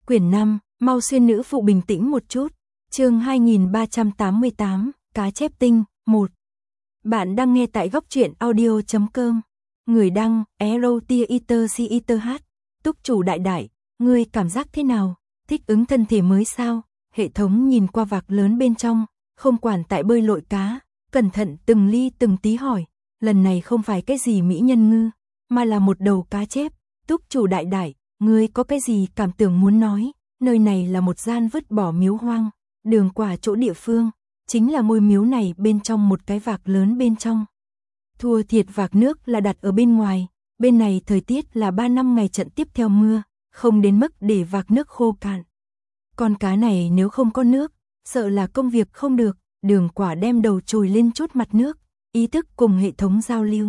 Quyển 5, mau xuyên nữ phụ bình tĩnh một chút. Chương 2388, cá chép tinh, 1. Bạn đang nghe tại góc truyện audio.com. Người đăng, EROTIERCITH. Túc chủ đại đại, ngươi cảm giác thế nào? Thích ứng thân thể mới sao? Hệ thống nhìn qua vạc lớn bên trong, không quản tại bơi lội cá, cẩn thận từng ly từng tí hỏi. Lần này không phải cái gì mỹ nhân ngư, mà là một đầu cá chép. Túc chủ đại đại, ngươi có cái gì cảm tưởng muốn nói? Nơi này là một gian vứt bỏ miếu hoang, đường qua chỗ địa phương, chính là ngôi miếu này bên trong một cái vạc lớn bên trong. Thua thiệt vạc nước là đặt ở bên ngoài, bên này thời tiết là 3 năm ngày trận tiếp theo mưa, không đến mức để vạc nước khô cạn. Con cá này nếu không có nước, sợ là công việc không được. Đường quả đem đầu chồi lên chút mặt nước, ý thức cùng hệ thống giao lưu.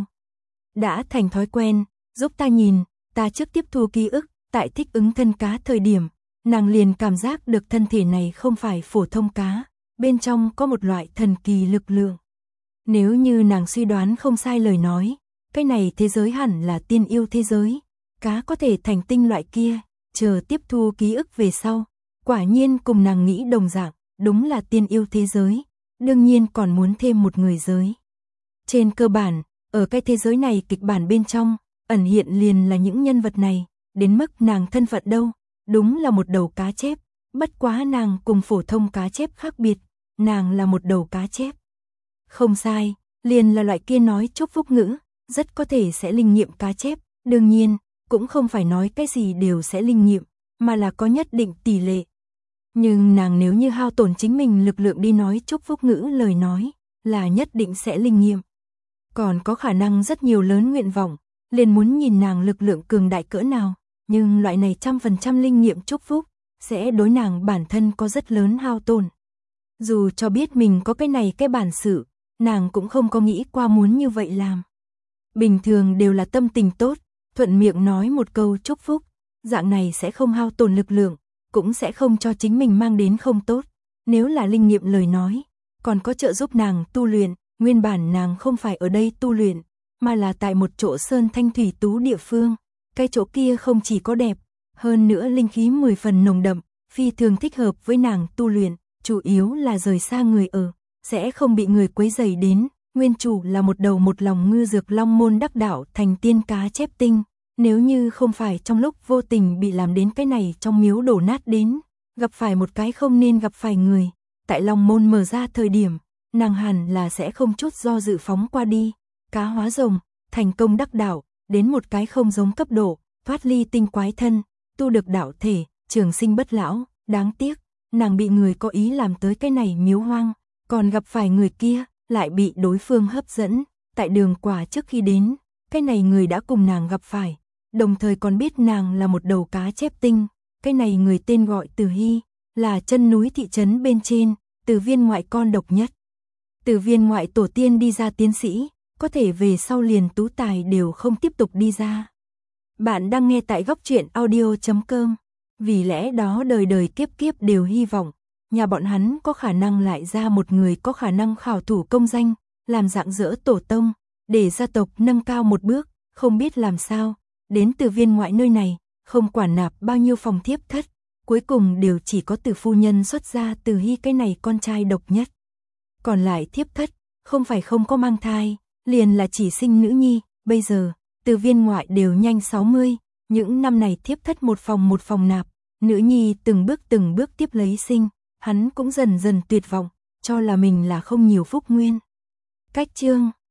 Đã thành thói quen, giúp ta nhìn, ta trước tiếp thu ký ức, tại thích ứng thân cá thời điểm, nàng liền cảm giác được thân thể này không phải phổ thông cá, bên trong có một loại thần kỳ lực lượng. Nếu như nàng suy đoán không sai lời nói, cái này thế giới hẳn là tiên yêu thế giới, cá có thể thành tinh loại kia, chờ tiếp thu ký ức về sau, quả nhiên cùng nàng nghĩ đồng dạng, đúng là tiên yêu thế giới, đương nhiên còn muốn thêm một người giới. Trên cơ bản, ở cái thế giới này kịch bản bên trong, ẩn hiện liền là những nhân vật này, đến mức nàng thân phận đâu, đúng là một đầu cá chép, bất quá nàng cùng phổ thông cá chép khác biệt, nàng là một đầu cá chép. Không sai, liền là loại kia nói chúc phúc ngữ, rất có thể sẽ linh nghiệm cá chép, đương nhiên, cũng không phải nói cái gì đều sẽ linh nghiệm, mà là có nhất định tỷ lệ. Nhưng nàng nếu như hao tổn chính mình lực lượng đi nói chúc phúc ngữ lời nói, là nhất định sẽ linh nghiệm. Còn có khả năng rất nhiều lớn nguyện vọng, liền muốn nhìn nàng lực lượng cường đại cỡ nào, nhưng loại này 100% linh nghiệm chúc phúc, sẽ đối nàng bản thân có rất lớn hao tổn. Dù cho biết mình có cái này cái bản sự, nàng cũng không có nghĩ qua muốn như vậy làm. Bình thường đều là tâm tình tốt, thuận miệng nói một câu chúc phúc, dạng này sẽ không hao tổn lực lượng, cũng sẽ không cho chính mình mang đến không tốt. Nếu là linh nghiệm lời nói, còn có trợ giúp nàng tu luyện, nguyên bản nàng không phải ở đây tu luyện, mà là tại một chỗ sơn thanh thủy tú địa phương. Cái chỗ kia không chỉ có đẹp, hơn nữa linh khí 10 phần nồng đậm, phi thường thích hợp với nàng tu luyện, chủ yếu là rời xa người ở, sẽ không bị người quấy rầy đến. Nguyên chủ là một đầu một lòng ngư dược long môn đắc đạo thành tiên cá chép tinh. Nếu như không phải trong lúc vô tình bị làm đến cái này trong miếu đổ nát đến, gặp phải một cái không nên gặp phải người, tại Long Môn mở ra thời điểm, nàng hẳn là sẽ không chút do dự phóng qua đi, cá hóa rồng, thành công đắc đạo, đến một cái không giống cấp độ, thoát ly tinh quái thân, tu được đạo thể, trường sinh bất lão, đáng tiếc, nàng bị người có ý làm tới cái này miếu hoang, còn gặp phải người kia, lại bị đối phương hấp dẫn, tại đường quả trước khi đến, cái này người đã cùng nàng gặp phải. Đồng thời còn biết nàng là một đầu cá chép tinh, cái này người tên gọi Từ Hy, là chân núi thị trấn bên trên, Từ Viên ngoại con độc nhất. Từ Viên ngoại tổ tiên đi ra tiến sĩ, có thể về sau liền tú tài đều không tiếp tục đi ra. Bạn đang nghe tại góc truyện audio.com, vì lẽ đó đời đời kiếp kiếp đều hy vọng, nhà bọn hắn có khả năng lại ra một người có khả năng khảo thủ công danh, làm dạng dỡ tổ tông, để gia tộc nâng cao một bước, không biết làm sao. Đến Từ Viên ngoại nơi này, không quản nạp bao nhiêu phòng thiếp thất, cuối cùng đều chỉ có Từ phu nhân xuất ra Từ Hy cái này con trai độc nhất. Còn lại thiếp thất, không phải không có mang thai, liền là chỉ sinh nữ nhi, bây giờ, Từ Viên ngoại đều nhanh 60, những năm này thiếp thất một phòng nạp, nữ nhi từng bước tiếp lấy sinh, hắn cũng dần dần tuyệt vọng, cho là mình là không nhiều phúc nguyên. Cách chương